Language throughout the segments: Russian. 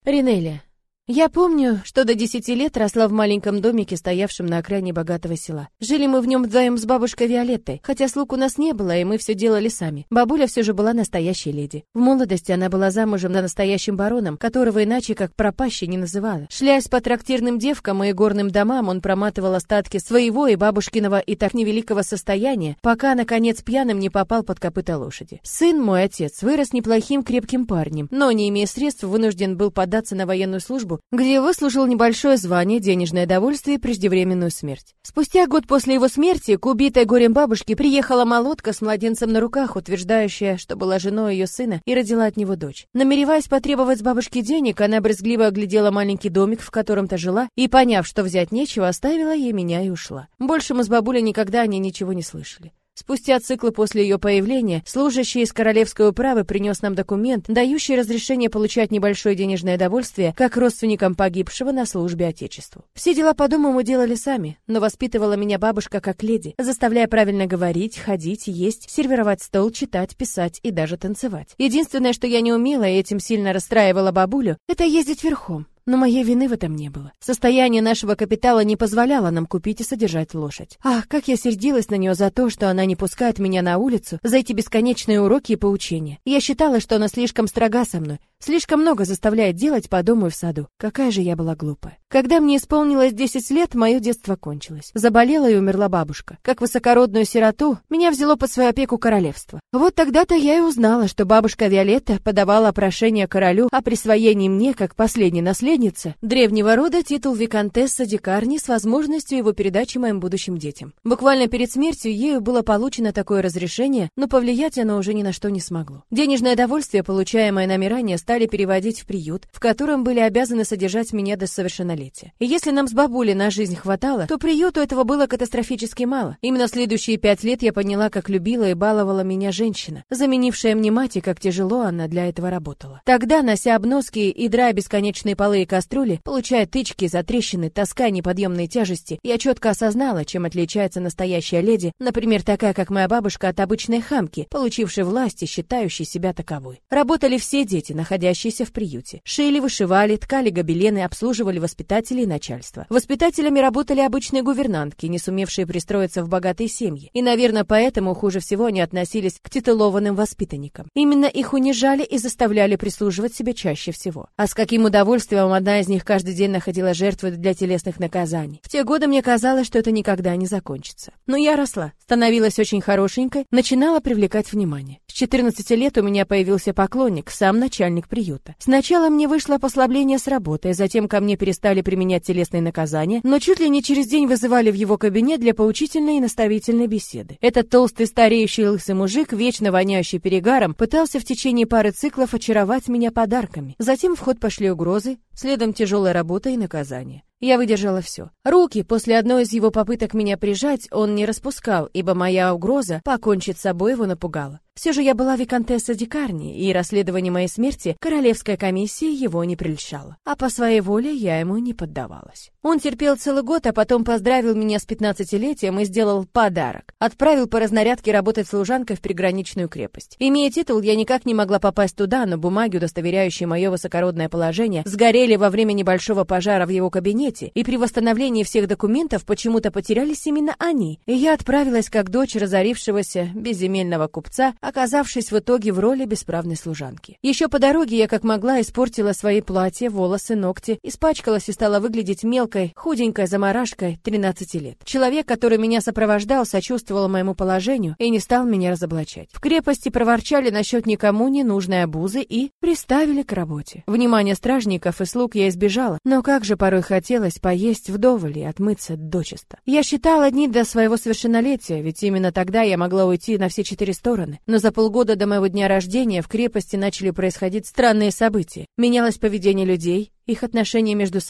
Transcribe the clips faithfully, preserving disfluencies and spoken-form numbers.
Ринелли. Я помню, что до десяти лет росла в маленьком домике, стоявшем на окраине богатого села. Жили мы в нем вдвоем с бабушкой Виолеттой, хотя слуг у нас не было, и мы все делали сами. Бабуля все же была настоящей леди. В молодости она была замужем за настоящим бароном, которого иначе как пропащей не называла. Шляясь по трактирным девкам и горным домам, он проматывал остатки своего и бабушкиного и так невеликого состояния, пока, наконец, пьяным не попал под копыта лошади. Сын, мой отец, вырос неплохим крепким парнем, но, не имея средств, вынужден был податься на военную службу, где выслужил небольшое звание, денежное довольствие и преждевременную смерть. Спустя год после его смерти к убитой горем бабушке приехала молодка с младенцем на руках, утверждающая, что была женой ее сына и родила от него дочь. Намереваясь потребовать с бабушки денег, она брезгливо оглядела маленький домик, в котором-то жила, и, поняв, что взять нечего, оставила ей меня и ушла. Больше мы с бабулей никогда о ней ничего не слышали. Спустя циклы после ее появления, служащий из королевской управы принес нам документ, дающий разрешение получать небольшое денежное довольствие как родственникам погибшего на службе Отечеству. Все дела по дому мы делали сами, но воспитывала меня бабушка как леди, заставляя правильно говорить, ходить, есть, сервировать стол, читать, писать и даже танцевать. Единственное, что я не умела и этим сильно расстраивала бабулю, это ездить верхом. Но моей вины в этом не было. Состояние нашего капитала не позволяло нам купить и содержать лошадь. Ах, как я сердилась на нее за то, что она не пускает меня на улицу за эти бесконечные уроки и поучения. Я считала, что она слишком строга со мной, слишком много заставляет делать по дому и в саду. Какая же я была глупая. Когда мне исполнилось десять лет, мое детство кончилось. Заболела и умерла бабушка. Как высокородную сироту, меня взяло под свою опеку королевство. Вот тогда-то я и узнала, что бабушка Виолетта подавала прошение королю о присвоении мне, как последней наследницы, древнего рода, титул виконтесса ди Карни с возможностью его передачи моим будущим детям. Буквально перед смертью ею было получено такое разрешение, но повлиять оно уже ни на что не смогло. Денежное довольствие, получаемое нами ранее, стали переводить в приют, в котором были обязаны содержать меня до совершеннолетия. И если нам с бабулей на жизнь хватало, то приюту этого было катастрофически мало. Именно в следующие пять лет я поняла, как любила и баловала меня женщина, заменившая мне мать, и как тяжело она для этого работала. Тогда, нося обноски и драя бесконечные полы и кастрюли, получая тычки, затрещины, таская неподъемные тяжести, я четко осознала, чем отличается настоящая леди, например, такая, как моя бабушка, от обычной хамки, получившей власть и считающей себя таковой. Работали все дети, находящиеся в приюте. Шили, вышивали, ткали гобелены, обслуживали воспитателей и начальство. Воспитателями работали обычные гувернантки, не сумевшие пристроиться в богатые семьи. И, наверное, поэтому хуже всего они относились к титулованным воспитанникам. Именно их унижали и заставляли прислуживать себе чаще всего. А с каким удовольствием одна из них каждый день находила жертвы для телесных наказаний. В те годы мне казалось, что это никогда не закончится. Но я росла, становилась очень хорошенькой, начинала привлекать внимание. С четырнадцати лет у меня появился поклонник, сам начальник приюта. Сначала мне вышло послабление с работы, затем ко мне перестали применять телесные наказания, но чуть ли не через день вызывали в его кабинет для поучительной и наставительной беседы. Этот толстый стареющий лысый мужик, вечно воняющий перегаром, пытался в течение пары циклов очаровать меня подарками. Затем в ход пошли угрозы, следом тяжелая работа и наказание. Я выдержала все. Руки после одной из его попыток меня прижать он не распускал, ибо моя угроза покончить с собой его напугала. Все же я была виконтесса ди Карни, и расследование моей смерти королевская комиссия его не прельщала. А по своей воле я ему не поддавалась. Он терпел целый год, а потом поздравил меня с пятнадцатилетием и сделал подарок. Отправил по разнарядке работать служанкой в приграничную крепость. Имея титул, я никак не могла попасть туда, но бумаги, удостоверяющие мое высокородное положение, сгорели во время небольшого пожара в его кабинете, и при восстановлении всех документов почему-то потерялись именно они. И я отправилась как дочь разорившегося безземельного купца, оказавшись в итоге в роли бесправной служанки. Еще по дороге я как могла испортила свои платья, волосы, ногти, испачкалась и стала выглядеть мелкой, худенькой заморашкой тринадцати лет. Человек, который меня сопровождал, сочувствовал моему положению и не стал меня разоблачать. В крепости проворчали насчет никому не нужной обузы и приставили к работе. Внимания стражников и слуг я избежала, но как же порой хотелось поесть вдоволь и отмыться дочисто. Я считала дни до своего совершеннолетия, ведь именно тогда я могла уйти на все четыре стороны. Но за полгода до моего дня рождения в крепости начали происходить странные события. Менялось поведение людей, их отношения между собой,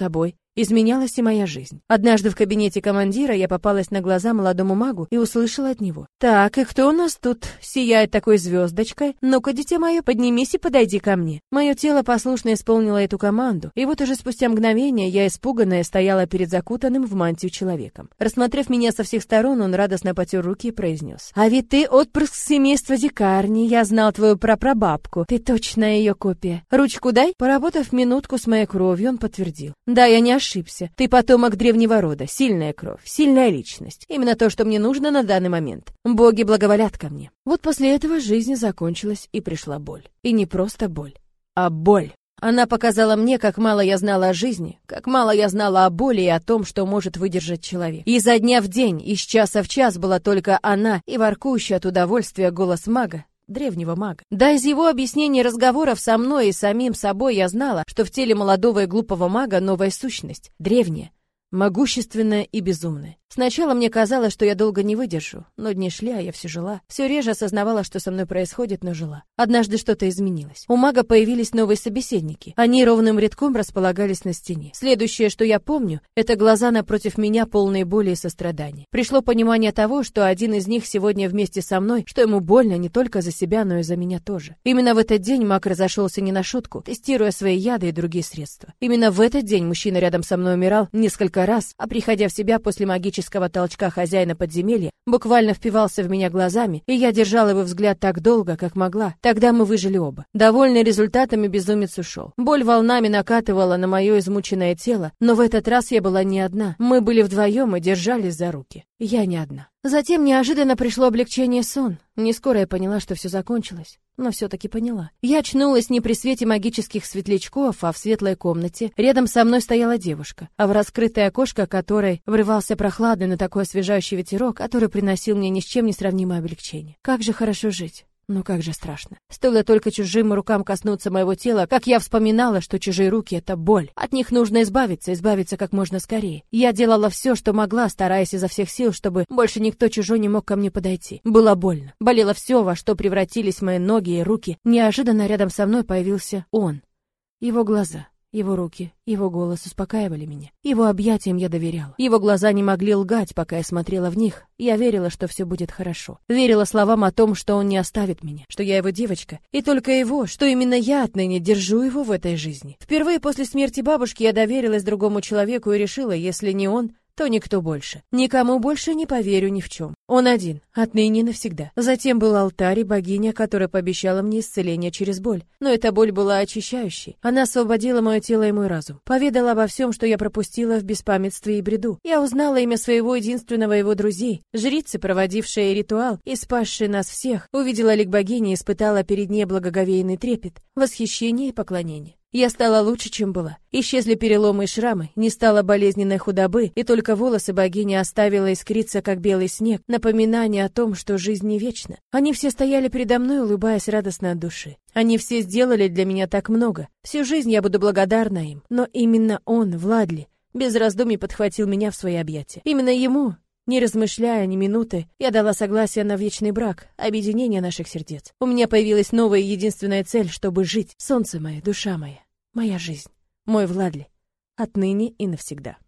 Изменялась и моя жизнь. Однажды в кабинете командира я попалась на глаза молодому магу и услышала от него: «Так, и кто у нас тут сияет такой звездочкой? Ну-ка, дитя мое, поднимись и подойди ко мне». Мое тело послушно исполнило эту команду, и вот уже спустя мгновение я, испуганная, стояла перед закутанным в мантию человеком. Рассмотрев меня со всех сторон, он радостно потер руки и произнес: «А ведь ты отпрыск семейства Дикарни, я знал твою прапрабабку, ты точная ее копия. Ручку дай». Поработав минутку с моей кровью, он подтвердил: «Да, я не ошибся. Ты потомок древнего рода, сильная кровь, сильная личность. Именно то, что мне нужно на данный момент. Боги благоволят ко мне». Вот после этого жизнь закончилась, и пришла боль. И не просто боль, а боль. Она показала мне, как мало я знала о жизни, как мало я знала о боли и о том, что может выдержать человек. И изо дня в день, из часа в час была только она и воркующий от удовольствия голос мага, древнего мага. Да, из его объяснений разговоров со мной и самим собой я знала, что в теле молодого и глупого мага новая сущность, древняя, могущественная и безумная. Сначала мне казалось, что я долго не выдержу, но дни шли, а я все жила. Все реже осознавала, что со мной происходит, но жила. Однажды что-то изменилось. У мага появились новые собеседники. Они ровным рядком располагались на стене. Следующее, что я помню, это глаза напротив меня, полные боли и сострадания. Пришло понимание того, что один из них сегодня вместе со мной, что ему больно не только за себя, но и за меня тоже. Именно в этот день маг разошелся не на шутку, тестируя свои яды и другие средства. Именно в этот день мужчина рядом со мной умирал несколько раз, а приходя в себя после магического толчка хозяина подземелья, буквально впивался в меня глазами, и я держала его взгляд так долго, как могла. Тогда мы выжили оба. Довольный результатами, безумец ушел. Боль волнами накатывала на мое измученное тело, но в этот раз я была не одна. Мы были вдвоем и держались за руки. Я не одна. Затем неожиданно пришло облегчение, сон. Не скоро я поняла, что все закончилось, но все-таки поняла. Я очнулась не при свете магических светлячков, а в светлой комнате. Рядом со мной стояла девушка, а в раскрытое окошко которой врывался прохладный, но такой освежающий ветерок, который приносил мне ни с чем не сравнимое облегчение. Как же хорошо жить. Но как же страшно. Стоило только чужим рукам коснуться моего тела, как я вспоминала, что чужие руки — это боль. От них нужно избавиться, избавиться как можно скорее. Я делала все, что могла, стараясь изо всех сил, чтобы больше никто чужой не мог ко мне подойти. Было больно. Болело все, во что превратились мои ноги и руки. Неожиданно рядом со мной появился он. Его глаза, его руки, его голос успокаивали меня. Его объятиям я доверяла. Его глаза не могли лгать, пока я смотрела в них. Я верила, что все будет хорошо. Верила словам о том, что он не оставит меня, что я его девочка, и только его, что именно я отныне держу его в этой жизни. Впервые после смерти бабушки я доверилась другому человеку и решила, если не он, то никто больше. Никому больше не поверю ни в чем. Он один, отныне и навсегда. Затем был алтарь и богиня, которая пообещала мне исцеление через боль. Но эта боль была очищающей. Она освободила мое тело и мой разум. Поведала обо всем, что я пропустила в беспамятстве и бреду. Я узнала имя своего единственного его друзей, жрицы, проводившие ритуал и спасшие нас всех. Увидела лик богини и испытала перед ней благоговейный трепет, восхищение и поклонение. Я стала лучше, чем была. Исчезли переломы и шрамы, не стало болезненной худобы, и только волосы богини оставила искриться, как белый снег, напоминание о том, что жизнь не вечна. Они все стояли передо мной, улыбаясь радостно от души. Они все сделали для меня так много. Всю жизнь я буду благодарна им. Но именно он, Владли, без раздумий подхватил меня в свои объятия. Именно ему, не размышляя ни минуты, я дала согласие на вечный брак, объединение наших сердец. У меня появилась новая и единственная цель, чтобы жить. Солнце мое, душа моя, моя жизнь, мой Владли, отныне и навсегда.